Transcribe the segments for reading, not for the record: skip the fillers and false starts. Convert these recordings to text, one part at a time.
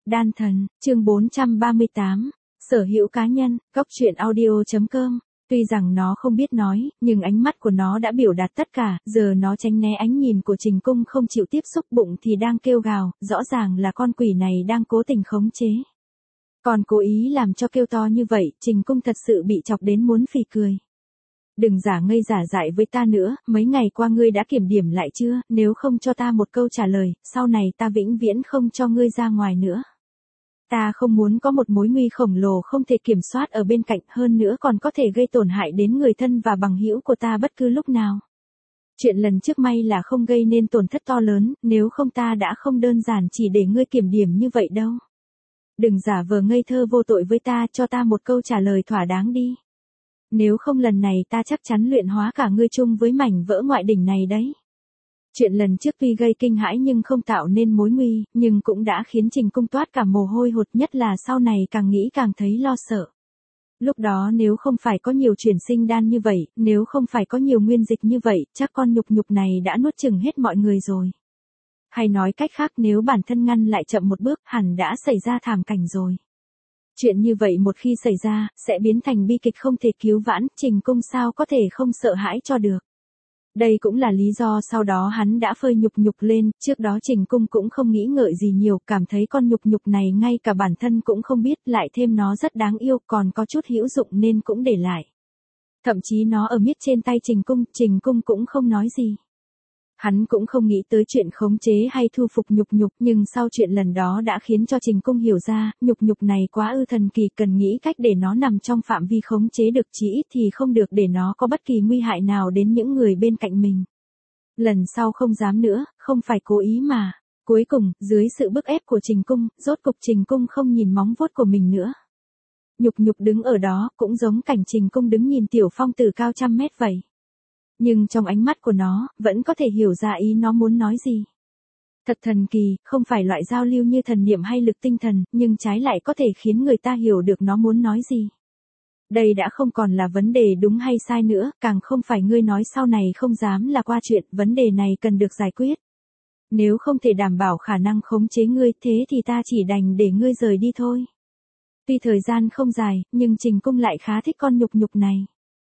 Đan thần, chương 438. Sở hữu cá nhân, góc truyện audio.com. Tuy rằng nó không biết nói, nhưng ánh mắt của nó đã biểu đạt tất cả, giờ nó tránh né ánh nhìn của Trình Cung không chịu tiếp xúc, bụng thì đang kêu gào, rõ ràng là con quỷ này đang cố tình khống chế. Còn cố ý làm cho kêu to như vậy, Trình Cung thật sự bị chọc đến muốn phì cười. Đừng giả ngây giả dại với ta nữa, mấy ngày qua ngươi đã kiểm điểm lại chưa, nếu không cho ta một câu trả lời, sau này ta vĩnh viễn không cho ngươi ra ngoài nữa. Ta không muốn có một mối nguy khổng lồ không thể kiểm soát ở bên cạnh, hơn nữa còn có thể gây tổn hại đến người thân và bằng hữu của ta bất cứ lúc nào. Chuyện lần trước may là không gây nên tổn thất to lớn, nếu không ta đã không đơn giản chỉ để ngươi kiểm điểm như vậy đâu. Đừng giả vờ ngây thơ vô tội với ta, cho ta một câu trả lời thỏa đáng đi. Nếu không lần này ta chắc chắn luyện hóa cả ngươi chung với mảnh vỡ ngoại đỉnh này đấy. Chuyện lần trước tuy gây kinh hãi nhưng không tạo nên mối nguy, nhưng cũng đã khiến Trình Cung toát cả mồ hôi hột, nhất là sau này càng nghĩ càng thấy lo sợ. Lúc đó nếu không phải có nhiều chuyển sinh đan như vậy, nếu không phải có nhiều nguyên dịch như vậy, chắc con nhục nhục này đã nuốt chửng hết mọi người rồi. Hay nói cách khác, nếu bản thân ngăn lại chậm một bước, hẳn đã xảy ra thảm cảnh rồi. Chuyện như vậy một khi xảy ra, sẽ biến thành bi kịch không thể cứu vãn, Trình Cung sao có thể không sợ hãi cho được. Đây cũng là lý do sau đó hắn đã phơi nhục nhục lên, trước đó Trình Cung cũng không nghĩ ngợi gì nhiều, cảm thấy con nhục nhục này ngay cả bản thân cũng không biết, lại thêm nó rất đáng yêu, còn có chút hữu dụng nên cũng để lại. Thậm chí nó ở miết trên tay Trình Cung cũng không nói gì. Hắn cũng không nghĩ tới chuyện khống chế hay thu phục nhục nhục, nhưng sau chuyện lần đó đã khiến cho Trình Cung hiểu ra, nhục nhục này quá ư thần kỳ, cần nghĩ cách để nó nằm trong phạm vi khống chế được, chỉ ít thì không được để nó có bất kỳ nguy hại nào đến những người bên cạnh mình. Lần sau không dám nữa, không phải cố ý mà. Cuối cùng, dưới sự bức ép của Trình Cung, rốt cục Trình Cung không nhìn móng vuốt của mình nữa. Nhục nhục đứng ở đó, cũng giống cảnh Trình Cung đứng nhìn Tiểu Phong từ cao trăm mét vậy. Nhưng trong ánh mắt của nó, vẫn có thể hiểu ra ý nó muốn nói gì. Thật thần kỳ, không phải loại giao lưu như thần niệm hay lực tinh thần, nhưng trái lại có thể khiến người ta hiểu được nó muốn nói gì. Đây đã không còn là vấn đề đúng hay sai nữa, càng không phải ngươi nói sau này không dám là qua chuyện, vấn đề này cần được giải quyết. Nếu không thể đảm bảo khả năng khống chế ngươi, thế thì ta chỉ đành để ngươi rời đi thôi. Tuy thời gian không dài, nhưng Trình Cung lại khá thích con nhục nhục này.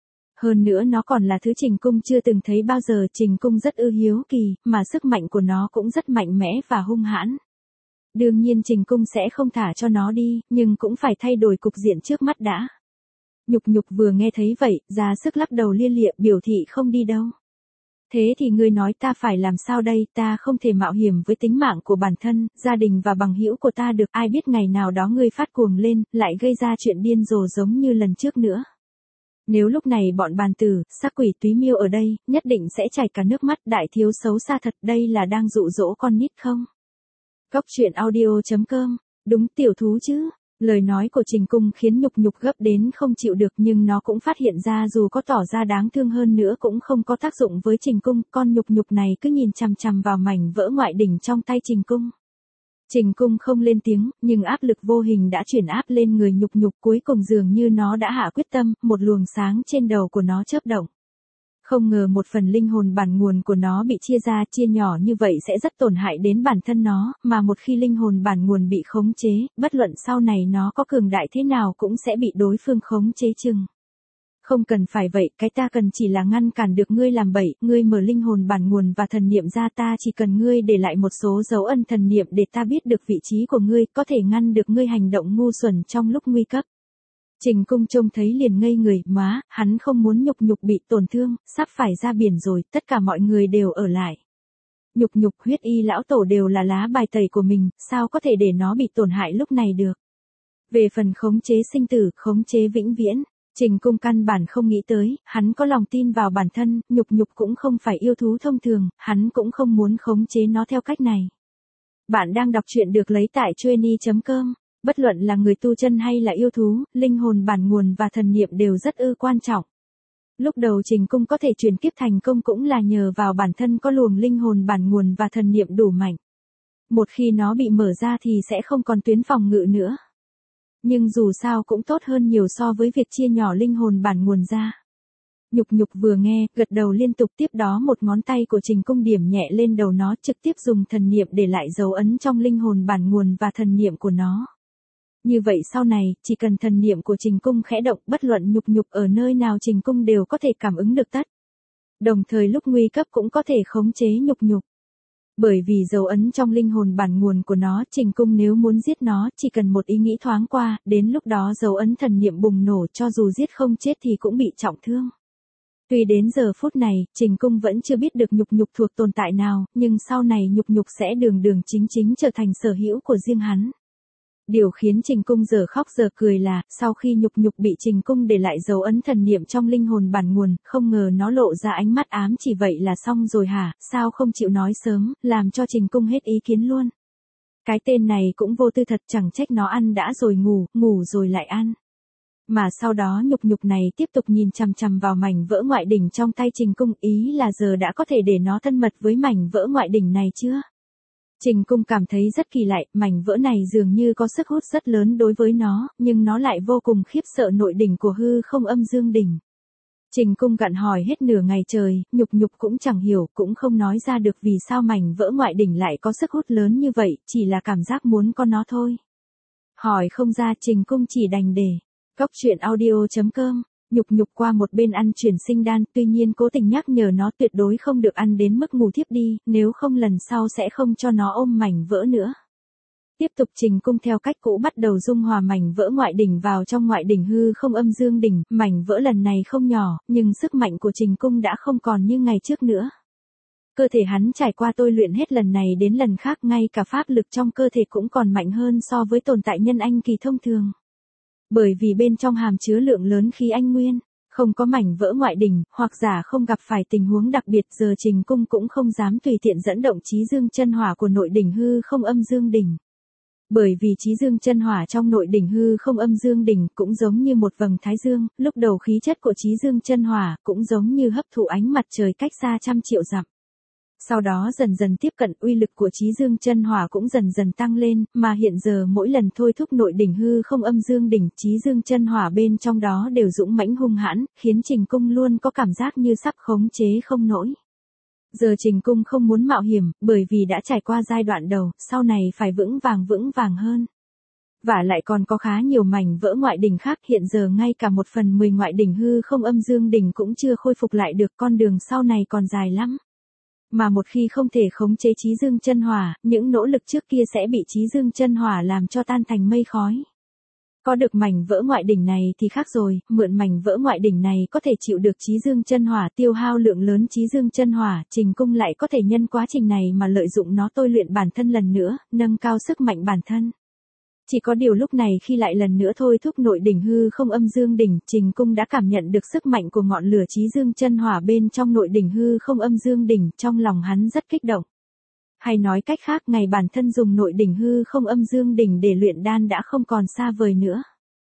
Hơn nữa nó còn là thứ Trình Cung chưa từng thấy bao giờ, Trình Cung rất hiếu kỳ, mà sức mạnh của nó cũng rất mạnh mẽ và hung hãn. Đương nhiên Trình Cung sẽ không thả cho nó đi, nhưng cũng phải thay đổi cục diện trước mắt đã. Nhục nhục vừa nghe thấy vậy, ra sức lắc đầu lia lịa, biểu thị không đi đâu. Thế thì ngươi nói ta phải làm sao đây, ta không thể mạo hiểm với tính mạng của bản thân, gia đình và bằng hữu của ta được, ai biết ngày nào đó ngươi phát cuồng lên, lại gây ra chuyện điên rồ giống như lần trước nữa. Nếu lúc này bọn bàn tử, sắc quỷ túy miêu ở đây, nhất định sẽ chảy cả nước mắt, đại thiếu xấu xa thật, đây là đang dụ dỗ con nít không? Góc truyện audio.com, đúng tiểu thú chứ? Lời nói của Trình Cung khiến nhục nhục gấp đến không chịu được, nhưng nó cũng phát hiện ra dù có tỏ ra đáng thương hơn nữa cũng không có tác dụng với Trình Cung, con nhục nhục này cứ nhìn chằm chằm vào mảnh vỡ ngoại đỉnh trong tay Trình Cung. Trình Cung không lên tiếng, nhưng áp lực vô hình đã chuyển áp lên người nhục nhục, cuối cùng dường như nó đã hạ quyết tâm, một luồng sáng trên đầu của nó chớp động. Không ngờ một phần linh hồn bản nguồn của nó bị chia ra, chia nhỏ như vậy sẽ rất tổn hại đến bản thân nó, mà một khi linh hồn bản nguồn bị khống chế, bất luận sau này nó có cường đại thế nào cũng sẽ bị đối phương khống chế chừng. Không cần phải vậy, cái ta cần chỉ là ngăn cản được ngươi làm bậy, ngươi mở linh hồn bản nguồn và thần niệm ra, ta chỉ cần ngươi để lại một số dấu ân thần niệm để ta biết được vị trí của ngươi, có thể ngăn được ngươi hành động ngu xuẩn trong lúc nguy cấp. Trình Cung trông thấy liền ngây người, má, hắn không muốn nhục nhục bị tổn thương, sắp phải ra biển rồi, tất cả mọi người đều ở lại. Nhục nhục, huyết y lão tổ đều là lá bài tẩy của mình, sao có thể để nó bị tổn hại lúc này được. Về phần khống chế sinh tử, khống chế vĩnh viễn, Trình Cung căn bản không nghĩ tới, hắn có lòng tin vào bản thân, nhục nhục cũng không phải yêu thú thông thường, hắn cũng không muốn khống chế nó theo cách này. Bạn đang đọc truyện được lấy tại Chueny.com. Bất luận là người tu chân hay là yêu thú, linh hồn bản nguồn và thần niệm đều rất quan trọng. Lúc đầu Trình Cung có thể chuyển kiếp thành công cũng là nhờ vào bản thân có luồng linh hồn bản nguồn và thần niệm đủ mạnh. Một khi nó bị mở ra thì sẽ không còn tuyến phòng ngự nữa. Nhưng dù sao cũng tốt hơn nhiều so với việc chia nhỏ linh hồn bản nguồn ra. Nhục nhục vừa nghe, gật đầu liên tục, tiếp đó một ngón tay của Trình Cung điểm nhẹ lên đầu nó, trực tiếp dùng thần niệm để lại dấu ấn trong linh hồn bản nguồn và thần niệm của nó. Như vậy sau này, chỉ cần thần niệm của Trình Cung khẽ động, bất luận nhục nhục ở nơi nào Trình Cung đều có thể cảm ứng được tất. Đồng thời lúc nguy cấp cũng có thể khống chế nhục nhục. Bởi vì dấu ấn trong linh hồn bản nguồn của nó, Trình Cung nếu muốn giết nó, chỉ cần một ý nghĩ thoáng qua, đến lúc đó dấu ấn thần niệm bùng nổ, cho dù giết không chết thì cũng bị trọng thương. Tuy đến giờ phút này, Trình Cung vẫn chưa biết được nhục nhục thuộc tồn tại nào, nhưng sau này nhục nhục sẽ đường đường chính chính trở thành sở hữu của riêng hắn. Điều khiến Trình Cung giờ khóc giờ cười là, sau khi nhục nhục bị Trình Cung để lại dấu ấn thần niệm trong linh hồn bản nguồn, không ngờ nó lộ ra ánh mắt ám chỉ vậy là xong rồi hả, sao không chịu nói sớm, làm cho Trình Cung hết ý kiến luôn. Cái tên này cũng vô tư thật, chẳng trách nó ăn đã rồi ngủ, ngủ rồi lại ăn. Mà sau đó nhục nhục này tiếp tục nhìn chằm chằm vào mảnh vỡ ngoại đỉnh trong tay Trình Cung, ý là giờ đã có thể để nó thân mật với mảnh vỡ ngoại đỉnh này chưa? Trình Cung cảm thấy rất kỳ lạ, mảnh vỡ này dường như có sức hút rất lớn đối với nó, nhưng nó lại vô cùng khiếp sợ nội đỉnh của hư không âm dương đỉnh. Trình Cung gặn hỏi hết nửa ngày trời, nhục nhục cũng chẳng hiểu, cũng không nói ra được vì sao mảnh vỡ ngoại đỉnh lại có sức hút lớn như vậy, chỉ là cảm giác muốn có nó thôi. Hỏi không ra, Trình Cung chỉ đành để. Cóc truyện audio.com, nhục nhục qua một bên ăn chuyển sinh đan, tuy nhiên cố tình nhắc nhở nó tuyệt đối không được ăn đến mức ngủ thiếp đi, nếu không lần sau sẽ không cho nó ôm mảnh vỡ nữa. Tiếp tục Trình Cung theo cách cũ bắt đầu dung hòa mảnh vỡ ngoại đỉnh vào trong ngoại đỉnh hư không âm dương đỉnh, mảnh vỡ lần này không nhỏ, nhưng sức mạnh của Trình Cung đã không còn như ngày trước nữa. Cơ thể hắn trải qua tôi luyện hết lần này đến lần khác, ngay cả pháp lực trong cơ thể cũng còn mạnh hơn so với tồn tại nhân anh kỳ thông thường. Bởi vì bên trong hàm chứa lượng lớn khí anh nguyên, không có mảnh vỡ ngoại đỉnh, hoặc giả không gặp phải tình huống đặc biệt, giờ Trình Cung cũng không dám tùy tiện dẫn động chí dương chân hỏa của nội đỉnh hư không âm dương đỉnh. Bởi vì chí dương chân hỏa trong nội đỉnh hư không âm dương đỉnh cũng giống như một vầng thái dương, lúc đầu khí chất của chí dương chân hỏa cũng giống như hấp thụ ánh mặt trời cách xa trăm triệu dặm. Sau đó dần dần tiếp cận, uy lực của chí dương chân hỏa cũng dần dần tăng lên, mà hiện giờ mỗi lần thôi thúc nội đỉnh hư không âm dương đỉnh, chí dương chân hỏa bên trong đó đều dũng mãnh hung hãn, khiến Trình Cung luôn có cảm giác như sắp khống chế không nổi. Giờ Trình Cung không muốn mạo hiểm, bởi vì đã trải qua giai đoạn đầu, sau này phải vững vàng hơn. Và lại còn có khá nhiều mảnh vỡ ngoại đỉnh khác, hiện giờ ngay cả 1/10 ngoại đỉnh hư không âm dương đỉnh cũng chưa khôi phục lại được, con đường sau này còn dài lắm. Mà một khi không thể khống chế chí dương chân hỏa, những nỗ lực trước kia sẽ bị chí dương chân hỏa làm cho tan thành mây khói. Có được mảnh vỡ ngoại đỉnh này thì khác rồi, mượn mảnh vỡ ngoại đỉnh này có thể chịu được chí dương chân hỏa, tiêu hao lượng lớn chí dương chân hỏa, Trình Cung lại có thể nhân quá trình này mà lợi dụng nó tôi luyện bản thân lần nữa, nâng cao sức mạnh bản thân. Chỉ có điều lúc này khi lại lần nữa thôi thúc nội đỉnh hư không âm dương đỉnh, Trình Cung đã cảm nhận được sức mạnh của ngọn lửa chí dương chân hỏa bên trong nội đỉnh hư không âm dương đỉnh, trong lòng hắn rất kích động. Hay nói cách khác, ngày bản thân dùng nội đỉnh hư không âm dương đỉnh để luyện đan đã không còn xa vời nữa.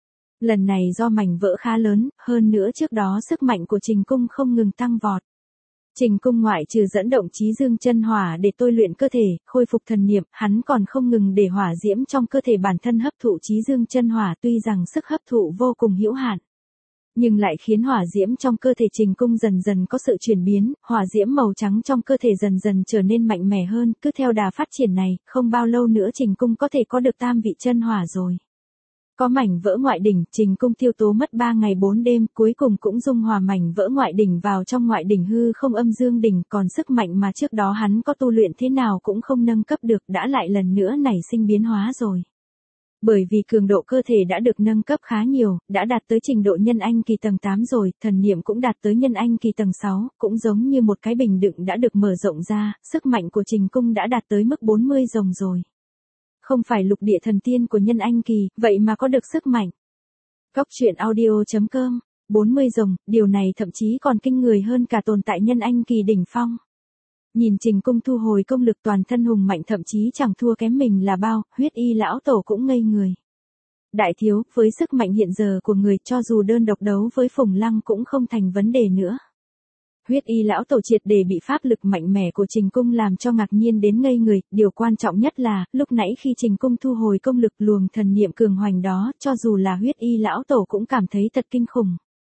Lần này do mảnh vỡ khá lớn, hơn nữa trước đó sức mạnh của Trình Cung không ngừng tăng vọt. Trình Cung ngoại trừ dẫn động chí dương chân hỏa để tôi luyện cơ thể, khôi phục thần niệm, hắn còn không ngừng để hỏa diễm trong cơ thể bản thân hấp thụ chí dương chân hỏa, tuy rằng sức hấp thụ vô cùng hữu hạn, nhưng lại khiến hỏa diễm trong cơ thể Trình Cung dần dần có sự chuyển biến, hỏa diễm màu trắng trong cơ thể dần dần trở nên mạnh mẽ hơn, cứ theo đà phát triển này, không bao lâu nữa Trình Cung có thể có được tam vị chân hỏa rồi. Có mảnh vỡ ngoại đỉnh, Trình Cung tiêu tố mất 3 ngày 4 đêm, cuối cùng cũng dung hòa mảnh vỡ ngoại đỉnh vào trong ngoại đỉnh hư không âm dương đỉnh, còn sức mạnh mà trước đó hắn có tu luyện thế nào cũng không nâng cấp được, đã lại lần nữa nảy sinh biến hóa rồi. Bởi vì cường độ cơ thể đã được nâng cấp khá nhiều, đã đạt tới trình độ nhân anh kỳ tầng 8 rồi, thần niệm cũng đạt tới nhân anh kỳ tầng 6, cũng giống như một cái bình đựng đã được mở rộng ra, sức mạnh của Trình Cung đã đạt tới mức 40 rồng rồi. Không phải lục địa thần tiên của nhân anh kỳ, vậy mà có được sức mạnh. Cóc truyện audio.com, 40 rồng, điều này thậm chí còn kinh người hơn cả tồn tại nhân anh kỳ đỉnh phong. Nhìn Trình Cung thu hồi công lực toàn thân hùng mạnh, thậm chí chẳng thua kém mình là bao, Huyết Y lão tổ cũng ngây người. Đại thiếu, với sức mạnh hiện giờ của người, cho dù đơn độc đấu với Phùng Lăng cũng không thành vấn đề nữa. Huyết Y lão tổ triệt để bị pháp lực mạnh mẽ của Trình Cung làm cho ngạc nhiên đến ngây người, điều quan trọng nhất là, lúc nãy khi Trình Cung thu hồi công lực luồng thần niệm cường hoành đó, cho dù là Huyết Y lão tổ cũng cảm thấy thật kinh khủng.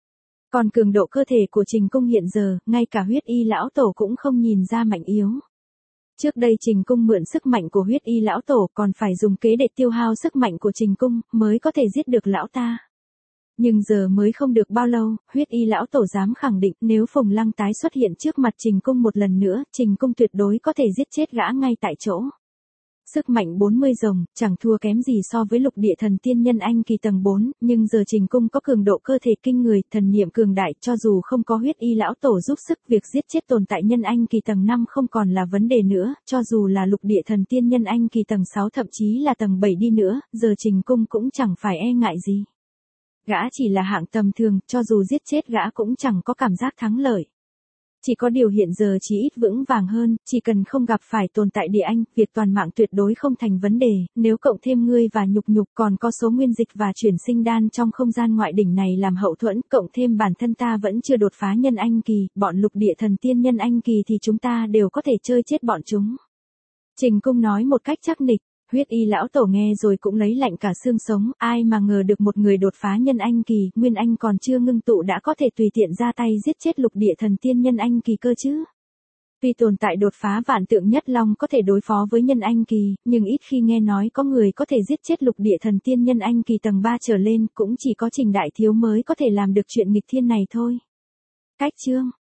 Còn cường độ cơ thể của Trình Cung hiện giờ, ngay cả huyết y lão tổ cũng không nhìn ra mạnh yếu. Trước đây Trình Cung mượn sức mạnh của huyết y lão tổ còn phải dùng kế để tiêu hao sức mạnh của Trình Cung mới có thể giết được lão ta. Nhưng giờ mới không được bao lâu, huyết y lão tổ dám khẳng định nếu Phùng Lăng tái xuất hiện trước mặt Trình Cung một lần nữa, Trình Cung tuyệt đối có thể giết chết gã ngay tại chỗ. Sức mạnh 40 rồng, chẳng thua kém gì so với lục địa thần tiên nhân anh kỳ tầng 4, nhưng giờ Trình Cung có cường độ cơ thể kinh người, thần niệm cường đại, cho dù không có huyết y lão tổ giúp sức, việc giết chết tồn tại nhân anh kỳ tầng 5 không còn là vấn đề nữa, cho dù là lục địa thần tiên nhân anh kỳ tầng 6 thậm chí là tầng 7 đi nữa, giờ Trình Cung cũng chẳng phải e ngại gì. Gã chỉ là hạng tầm thường, cho dù giết chết gã cũng chẳng có cảm giác thắng lợi. Chỉ có điều hiện giờ chỉ ít vững vàng hơn, chỉ cần không gặp phải tồn tại địa anh, việc toàn mạng tuyệt đối không thành vấn đề, nếu cộng thêm ngươi và nhục nhục còn có số nguyên dịch và chuyển sinh đan trong không gian ngoại đỉnh này làm hậu thuẫn, cộng thêm bản thân ta vẫn chưa đột phá nhân anh kỳ, bọn lục địa thần tiên nhân anh kỳ thì chúng ta đều có thể chơi chết bọn chúng. Trình Cung nói một cách chắc nịch. Huyết y lão tổ nghe rồi cũng lấy lạnh cả xương sống, ai mà ngờ được một người đột phá nhân anh kỳ, nguyên anh còn chưa ngưng tụ đã có thể tùy tiện ra tay giết chết lục địa thần tiên nhân anh kỳ cơ chứ. Tuy tồn tại đột phá vạn tượng nhất long có thể đối phó với nhân anh kỳ, nhưng ít khi nghe nói có người có thể giết chết lục địa thần tiên nhân anh kỳ tầng 3 trở lên, cũng chỉ có Trình Đại Thiếu mới có thể làm được chuyện nghịch thiên này thôi. Cách chương